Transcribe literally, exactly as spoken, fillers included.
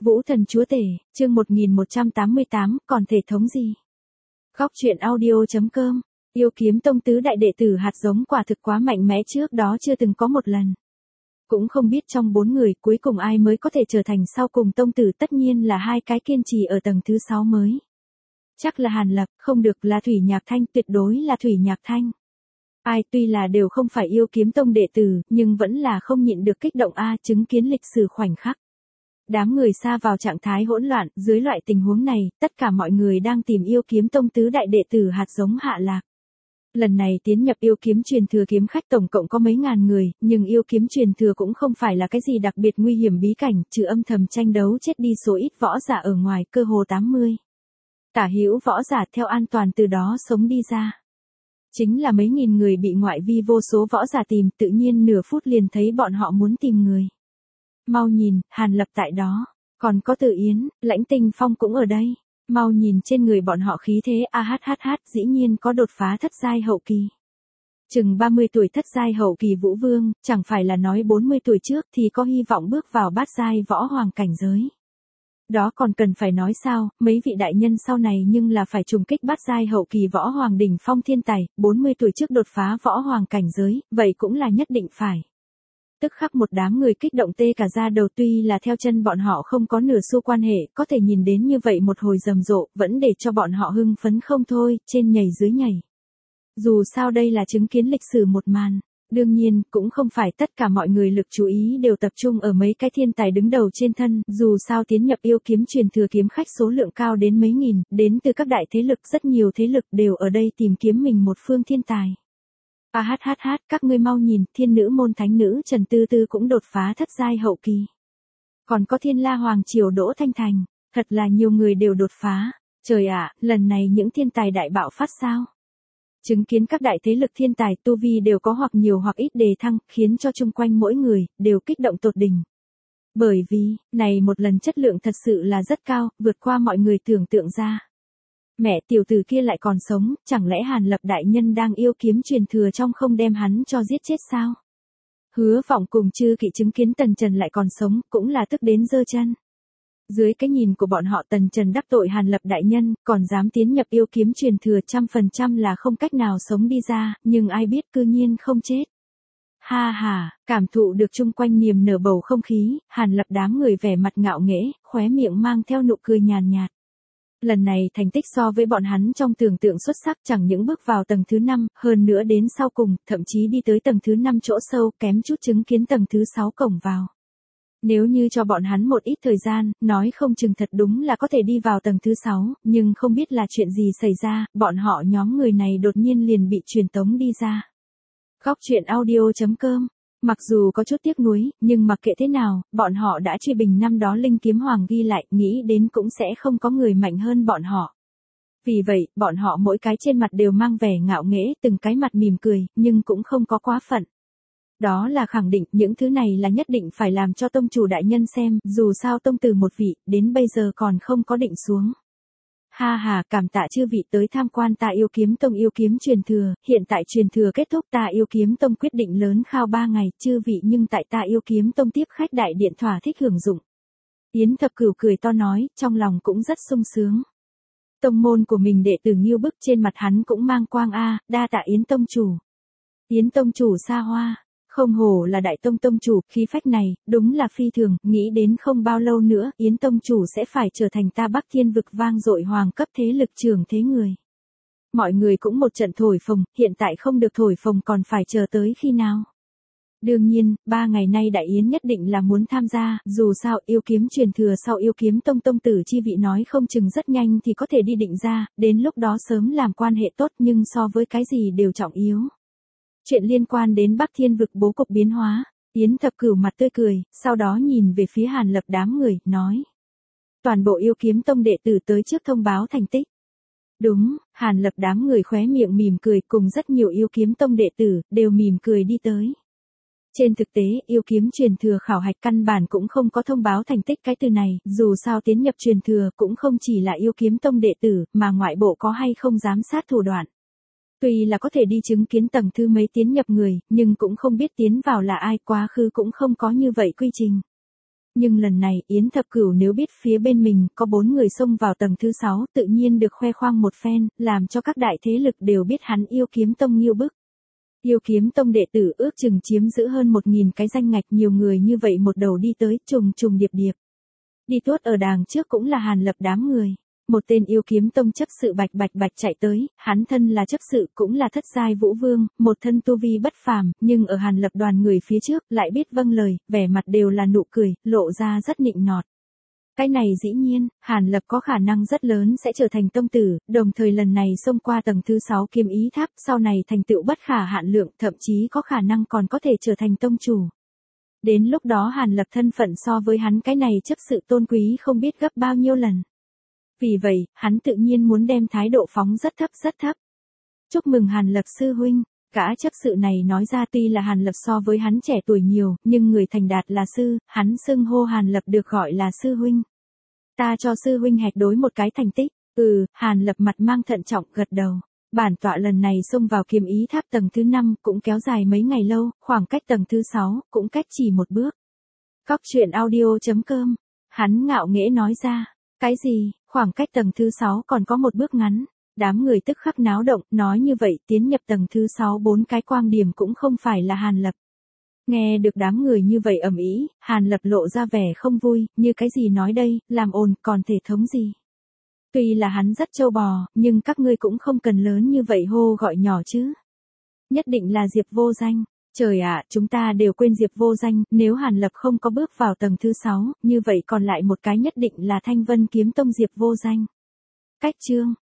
Vũ Thần Chúa Tể, chương một nghìn một trăm tám mươi tám, còn thể thống gì? Góc truyện audio chấm com, Yêu Kiếm Tông tứ đại đệ tử hạt giống quả thực quá mạnh mẽ, trước đó chưa từng có một lần. Cũng không biết trong bốn người cuối cùng ai mới có thể trở thành sau cùng tông tử, tất nhiên là hai cái kiên trì ở tầng thứ sáu mới. Chắc là Hàn Lập, không được là Thủy Nhạc Thanh, tuyệt đối là Thủy Nhạc Thanh. Ai tuy là đều không phải Yêu Kiếm Tông đệ tử, nhưng vẫn là không nhịn được kích động a, chứng kiến lịch sử khoảnh khắc. Đám người xa vào trạng thái hỗn loạn, dưới loại tình huống này, tất cả mọi người đang tìm Yêu Kiếm Tông tứ đại đệ tử hạt giống hạ lạc. Lần này tiến nhập Yêu Kiếm truyền thừa kiếm khách tổng cộng có mấy ngàn người, nhưng Yêu Kiếm truyền thừa cũng không phải là cái gì đặc biệt nguy hiểm bí cảnh, trừ âm thầm tranh đấu chết đi số ít võ giả ở ngoài, cơ hồ tám mươi. Tả hữu võ giả theo an toàn từ đó sống đi ra. Chính là mấy nghìn người bị ngoại vi vô số võ giả tìm, tự nhiên nửa phút liền thấy bọn họ muốn tìm người. Mau nhìn, Hàn Lập tại đó, còn có Tử Yến, Lãnh Tinh Phong cũng ở đây. Mau nhìn trên người bọn họ khí thế, a hát hát hát, dĩ nhiên có đột phá thất giai hậu kỳ. Chừng ba mươi tuổi thất giai hậu kỳ Vũ Vương, chẳng phải là nói bốn mươi tuổi trước thì có hy vọng bước vào bát giai võ hoàng cảnh giới. Đó còn cần phải nói sao, mấy vị đại nhân sau này nhưng là phải trùng kích bát giai hậu kỳ võ hoàng đỉnh phong thiên tài, bốn mươi tuổi trước đột phá võ hoàng cảnh giới, vậy cũng là nhất định phải. Tức khắc một đám người kích động tê cả da đầu, tuy là theo chân bọn họ không có nửa xu quan hệ, có thể nhìn đến như vậy một hồi rầm rộ, vẫn để cho bọn họ hưng phấn không thôi, trên nhảy dưới nhảy. Dù sao đây là chứng kiến lịch sử một màn. Đương nhiên, cũng không phải tất cả mọi người lực chú ý đều tập trung ở mấy cái thiên tài đứng đầu trên thân, dù sao tiến nhập Yêu Kiếm truyền thừa kiếm khách số lượng cao đến mấy nghìn, đến từ các đại thế lực, rất nhiều thế lực đều ở đây tìm kiếm mình một phương thiên tài. A hát hát hát, các ngươi mau nhìn, thiên nữ môn thánh nữ Trần Tư Tư cũng đột phá thất giai hậu kỳ. Còn có Thiên La Hoàng Triều Đỗ Thanh Thành, thật là nhiều người đều đột phá. Trời ạ, lần này những thiên tài đại bạo phát sao? Chứng kiến các đại thế lực thiên tài tu vi đều có hoặc nhiều hoặc ít đề thăng, khiến cho chung quanh mỗi người đều kích động tột đỉnh. Bởi vì, này một lần chất lượng thật sự là rất cao, vượt qua mọi người tưởng tượng ra. Mẹ, tiểu tử kia lại còn sống, chẳng lẽ Hàn Lập đại nhân đang Yêu Kiếm truyền thừa trong không đem hắn cho giết chết sao? Hứa Vọng cùng Chư Kỵ chứng kiến Tần Trần lại còn sống, cũng là tức đến giơ chân. Dưới cái nhìn của bọn họ, Tần Trần đắc tội Hàn Lập đại nhân, còn dám tiến nhập Yêu Kiếm truyền thừa, trăm phần trăm là không cách nào sống đi ra, nhưng ai biết cư nhiên không chết. Ha ha, cảm thụ được chung quanh niềm nở bầu không khí, Hàn Lập đám người vẻ mặt ngạo nghễ, khóe miệng mang theo nụ cười nhàn nhạt. Lần này thành tích so với bọn hắn trong tưởng tượng xuất sắc, chẳng những bước vào tầng thứ năm, hơn nữa đến sau cùng, thậm chí đi tới tầng thứ năm chỗ sâu, kém chút chứng kiến tầng thứ sáu cổng vào. Nếu như cho bọn hắn một ít thời gian, nói không chừng thật đúng là có thể đi vào tầng thứ sáu, nhưng không biết là chuyện gì xảy ra, bọn họ nhóm người này đột nhiên liền bị truyền tống đi ra. Góc truyện audio chấm com. Mặc dù có chút tiếc nuối, nhưng mặc kệ thế nào, bọn họ đã truy bình năm đó Linh Kiếm Hoàng ghi lại, nghĩ đến cũng sẽ không có người mạnh hơn bọn họ. Vì vậy, bọn họ mỗi cái trên mặt đều mang vẻ ngạo nghễ, từng cái mặt mỉm cười, nhưng cũng không có quá phận. Đó là khẳng định, những thứ này là nhất định phải làm cho tông chủ đại nhân xem, dù sao tông từ một vị, đến bây giờ còn không có định xuống. Ha ha, cảm tạ chư vị tới tham quan ta Yêu Kiếm Tông Yêu Kiếm truyền thừa, hiện tại truyền thừa kết thúc, ta Yêu Kiếm Tông quyết định lớn khao ba ngày, chư vị nhưng tại ta Yêu Kiếm Tông tiếp khách đại điện thỏa thích hưởng dụng. Yến Thập Cửu cười to nói, trong lòng cũng rất sung sướng. Tông môn của mình đệ tử Nghiêu Bức, trên mặt hắn cũng mang quang a, đa tạ Yến tông chủ. Yến tông chủ xa hoa. Không hổ là đại tông tông chủ, khí phách này, đúng là phi thường, nghĩ đến không bao lâu nữa, Yến tông chủ sẽ phải trở thành ta Bắc Thiên vực vang dội hoàng cấp thế lực trưởng thế người. Mọi người cũng một trận thổi phồng, hiện tại không được thổi phồng còn phải chờ tới khi nào. Đương nhiên, ba ngày nay Đại Yến nhất định là muốn tham gia, dù sao Yêu Kiếm truyền thừa sau Yêu Kiếm Tông tông tử chi vị nói không chừng rất nhanh thì có thể đi định ra, đến lúc đó sớm làm quan hệ tốt, nhưng so với cái gì đều trọng yếu. Chuyện liên quan đến Bắc Thiên vực bố cục biến hóa, Yến Thập Cửu mặt tươi cười, sau đó nhìn về phía Hàn Lập đám người, nói. Toàn bộ Yêu Kiếm Tông đệ tử tới trước thông báo thành tích. Đúng, Hàn Lập đám người khóe miệng mỉm cười, cùng rất nhiều Yêu Kiếm Tông đệ tử, đều mỉm cười đi tới. Trên thực tế, Yêu Kiếm truyền thừa khảo hạch căn bản cũng không có thông báo thành tích cái từ này, dù sao tiến nhập truyền thừa cũng không chỉ là Yêu Kiếm Tông đệ tử, mà ngoại bộ có hay không giám sát thủ đoạn. Tuy là có thể đi chứng kiến tầng thứ mấy tiến nhập người, nhưng cũng không biết tiến vào là ai, quá khứ cũng không có như vậy quy trình. Nhưng lần này Yến Thập Cửu nếu biết phía bên mình có bốn người xông vào tầng thứ sáu, tự nhiên được khoe khoang một phen, làm cho các đại thế lực đều biết hắn Yêu Kiếm Tông nghiêu bức. Yêu Kiếm Tông đệ tử ước chừng chiếm giữ hơn một nghìn cái danh ngạch, nhiều người như vậy một đầu đi tới, trùng trùng điệp điệp. Đi tuốt ở đàng trước cũng là Hàn Lập đám người. Một tên Yêu Kiếm Tông chấp sự bạch bạch bạch chạy tới, hắn thân là chấp sự cũng là thất giai vũ vương, một thân tu vi bất phàm, nhưng ở Hàn Lập đoàn người phía trước lại biết vâng lời, vẻ mặt đều là nụ cười, lộ ra rất nịnh nọt. Cái này dĩ nhiên, Hàn Lập có khả năng rất lớn sẽ trở thành tông tử, đồng thời lần này xông qua tầng thứ sáu Kiếm Ý Tháp, sau này thành tựu bất khả hạn lượng, thậm chí có khả năng còn có thể trở thành tông chủ. Đến lúc đó Hàn Lập thân phận so với hắn cái này chấp sự tôn quý không biết gấp bao nhiêu lần. Vì vậy, hắn tự nhiên muốn đem thái độ phóng rất thấp rất thấp. Chúc mừng Hàn Lập sư huynh. Gã chấp sự này nói ra tuy là Hàn Lập so với hắn trẻ tuổi nhiều, nhưng người thành đạt là sư, hắn xưng hô Hàn Lập được gọi là sư huynh. Ta cho sư huynh hạch đối một cái thành tích. Ừ, Hàn Lập mặt mang thận trọng gật đầu. Bản tọa lần này xông vào Kiếm Ý Tháp tầng thứ năm cũng kéo dài mấy ngày lâu, khoảng cách tầng thứ sáu cũng cách chỉ một bước. Cóc truyện audio chấm com. Hắn ngạo nghễ nói ra. Cái gì, khoảng cách tầng thứ sáu còn có một bước ngắn. Đám người tức khắc náo động, nói như vậy tiến nhập tầng thứ sáu bốn cái quang điểm cũng không phải là Hàn Lập. Nghe được đám người như vậy ầm ĩ, Hàn Lập lộ ra vẻ không vui, như cái gì nói đây, làm ồn còn thể thống gì. Tuy là hắn rất trâu bò, nhưng các ngươi cũng không cần lớn như vậy hô gọi nhỏ chứ. Nhất định là Diệp Vô Danh. Trời ạ, chúng ta đều quên Diệp Vô Danh, nếu Hàn Lập không có bước vào tầng thứ sáu, như vậy còn lại một cái nhất định là Thanh Vân Kiếm Tông Diệp Vô Danh. Cách chương